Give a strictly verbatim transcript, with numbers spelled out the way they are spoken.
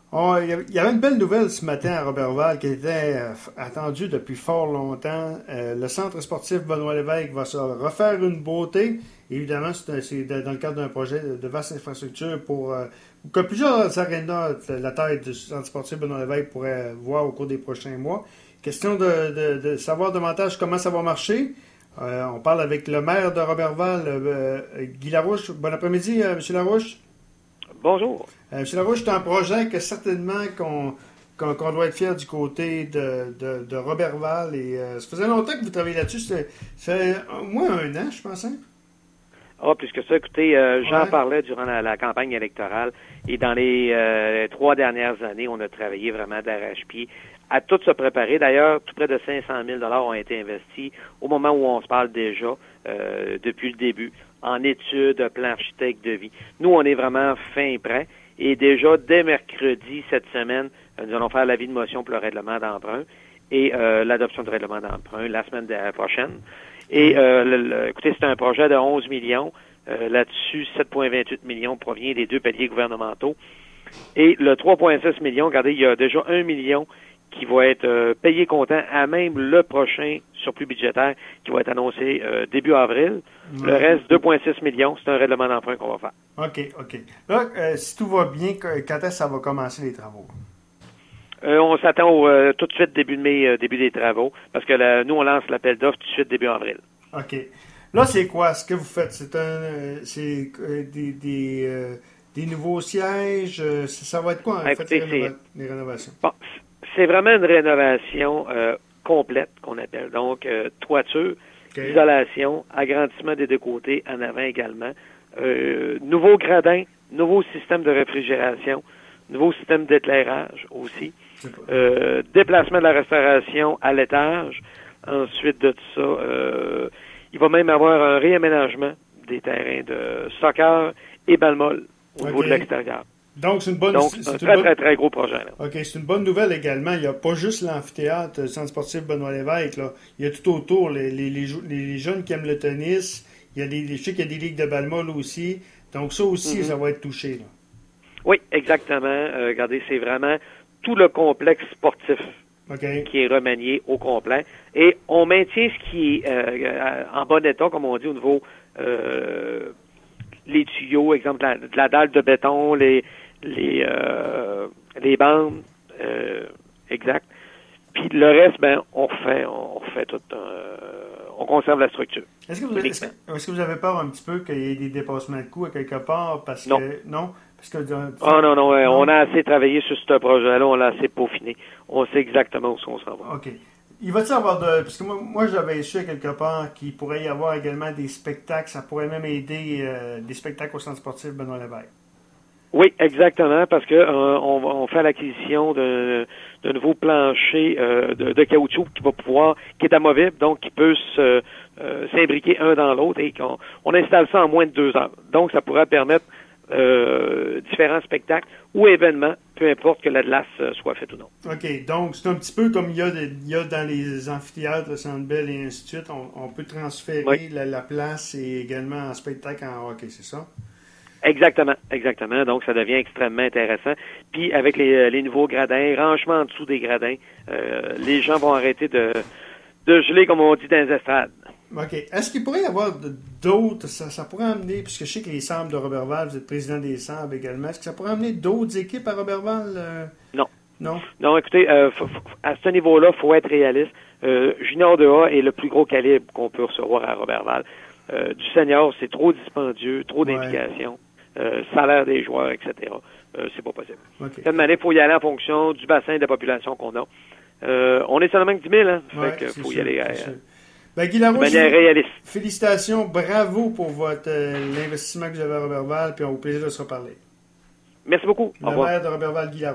On- Il y avait il y avait une belle nouvelle ce matin à Roberval qui était euh, f- attendue depuis fort longtemps. Euh, le centre sportif Benoît Lévesque va se refaire une beauté. Évidemment, c'est un- c'est de- dans le cadre d'un projet de, de vaste infrastructure pour euh, que plusieurs arénas de la taille du centre sportif Benoît Lévesque pourraient voir au cours des prochains mois. Question de, de- de savoir davantage comment ça va marcher. Euh, on parle avec le maire de Roberval, euh, euh, Guy Larouche. Bon après-midi, euh, M. Larouche. Bonjour. Euh, M. Larouche, c'est un projet que certainement qu'on qu'on qu'on doit être fier du côté de, de, de Roberval. Et, euh, ça faisait longtemps que vous travaillez là-dessus. Ça fait au moins un an, je pense. Hein? Ah, plus que ça, écoutez, euh, j'en Ouais. parlais durant la, la campagne électorale et dans les euh, trois dernières années, on a travaillé vraiment d'arrache-pied à tout se préparer. D'ailleurs, tout près de cinq cent mille dollars ont été investis au moment où on se parle déjà, euh, depuis le début, en études, plan architecte de vie. Nous, on est vraiment fin prêt. Et déjà, dès mercredi cette semaine, euh, nous allons faire l'avis de motion pour le règlement d'emprunt et euh, l'adoption du règlement d'emprunt la semaine de- prochaine. Et euh, le- le- écoutez, c'est un projet de onze millions. Euh, là-dessus, sept virgule vingt-huit millions provient des deux paliers gouvernementaux. Et le trois virgule six millions, regardez, il y a déjà un million qui va être euh, payé comptant à même le prochain surplus budgétaire qui va être annoncé euh, début avril. Le Ouais. reste, deux virgule six millions, c'est un règlement d'emprunt qu'on va faire. OK, OK. Là, euh, si tout va bien, que- quand est-ce que ça va commencer les travaux? Euh, on s'attend au, euh, tout de suite début de mai, euh, début des travaux, parce que la- nous, on lance l'appel d'offres tout de suite début avril. OK. Là, c'est quoi? Ce que vous faites, c'est un, euh, c'est euh, des, des, euh, des nouveaux sièges? euh, ça ça va être quoi, en Ah, fait, écoutez, les, rénova- les rénovations? Bon, c'est vraiment une rénovation euh, complète qu'on appelle. Donc, euh, toiture, OK. isolation, agrandissement des deux côtés, en avant également. Euh, nouveau gradin, nouveau système de réfrigération, nouveau système d'éclairage aussi. C'est pas- Euh, déplacement de la restauration à l'étage. Ensuite de tout ça, euh, il va même avoir un réaménagement des terrains de soccer et balle-molle au niveau OK. de l'extérieur. Donc, c'est une bonne... Donc, c'est c'est un une très, bonne- très, très gros projet. Là. OK, c'est une bonne nouvelle également. Il n'y a pas juste l'amphithéâtre, le centre sportif Benoît Lévesque. Là. Il y a tout autour. Les, les, les, jou- les jeunes qui aiment le tennis. Il y a des, je sais qu'il y a des ligues de balle-molle aussi. Donc, ça aussi, Mhm. ça va être touché. Là. Oui, exactement. Euh, regardez, c'est vraiment tout le complexe sportif OK. qui est remanié au complet. Et on maintient ce qui est euh, en bon état, comme on dit, au niveau euh, les tuyaux, exemple, la, de la dalle de béton, les les euh, les bandes, euh, exact. Puis le reste, ben, on refait, on refait tout, euh, on conserve la structure. Est-ce que, vous, est-ce, que, est-ce que vous avez peur un petit peu qu'il y ait des dépassements de coûts à quelque part? Parce Non. que, non? Parce que, euh, Ah non, non, euh, on a assez travaillé sur ce projet-là, on l'a assez peaufiné. On sait exactement où on s'en va. OK. Il va-t-il y avoir de... Parce que moi, moi j'avais su à quelque part qu'il pourrait y avoir également des spectacles. Ça pourrait même aider euh, des spectacles au centre sportif Benoît Lévesque. Oui, exactement, parce que euh, on, on fait l'acquisition de, de nouveaux planchers euh, de, de caoutchouc qui va pouvoir, qui est amovible, donc qui peut se, euh, s'imbriquer un dans l'autre et qu'on on installe ça en moins de deux heures. Donc, ça pourrait permettre euh, différents spectacles ou événements, peu importe que la glace euh, soit faite ou non. OK. Donc, c'est un petit peu comme il y a, des- il y a dans les amphithéâtres, le Centre Bell et ainsi de suite. On, on peut transférer Oui. la, la place et également en spectacle en hockey, c'est ça? Exactement, exactement. Donc, ça devient extrêmement intéressant. Puis, avec les, les nouveaux gradins, rangement en dessous des gradins, euh, les gens vont arrêter de, de geler, comme on dit, dans les estrades. OK. Est-ce qu'il pourrait y avoir de- d'autres, ça, ça pourrait amener, puisque je sais que les Sables de Roberval, vous êtes président des Sables également, est-ce que ça pourrait amener d'autres équipes à Roberval? euh? Non. Non? Non, écoutez, euh, f- f- à ce niveau-là, il faut être réaliste. Euh, junior de A est le plus gros calibre qu'on peut recevoir à Roberval. Euh, du senior, c'est trop dispendieux, trop Ouais. d'implications, euh, salaire des joueurs, et cetera. Euh, c'est pas possible. OK. De toute manière, il faut y aller en fonction du bassin de la population qu'on a. Euh, on est seulement que dix mille, hein? Ouais, fait que c'est faut y sûr, aller c'est euh, sûr. Ben, Guy de Larouche, manière réaliste. félicitations, bravo pour votre euh, l'investissement que vous avez à Roberval, puis on a au plaisir de se reparler. Merci beaucoup. Au Le revoir. maire de Roberval, Guy Larouche.